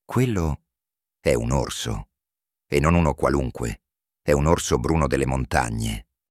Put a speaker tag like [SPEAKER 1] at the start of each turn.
[SPEAKER 1] Quello è un orso, e non uno qualunque, è un orso bruno delle montagne.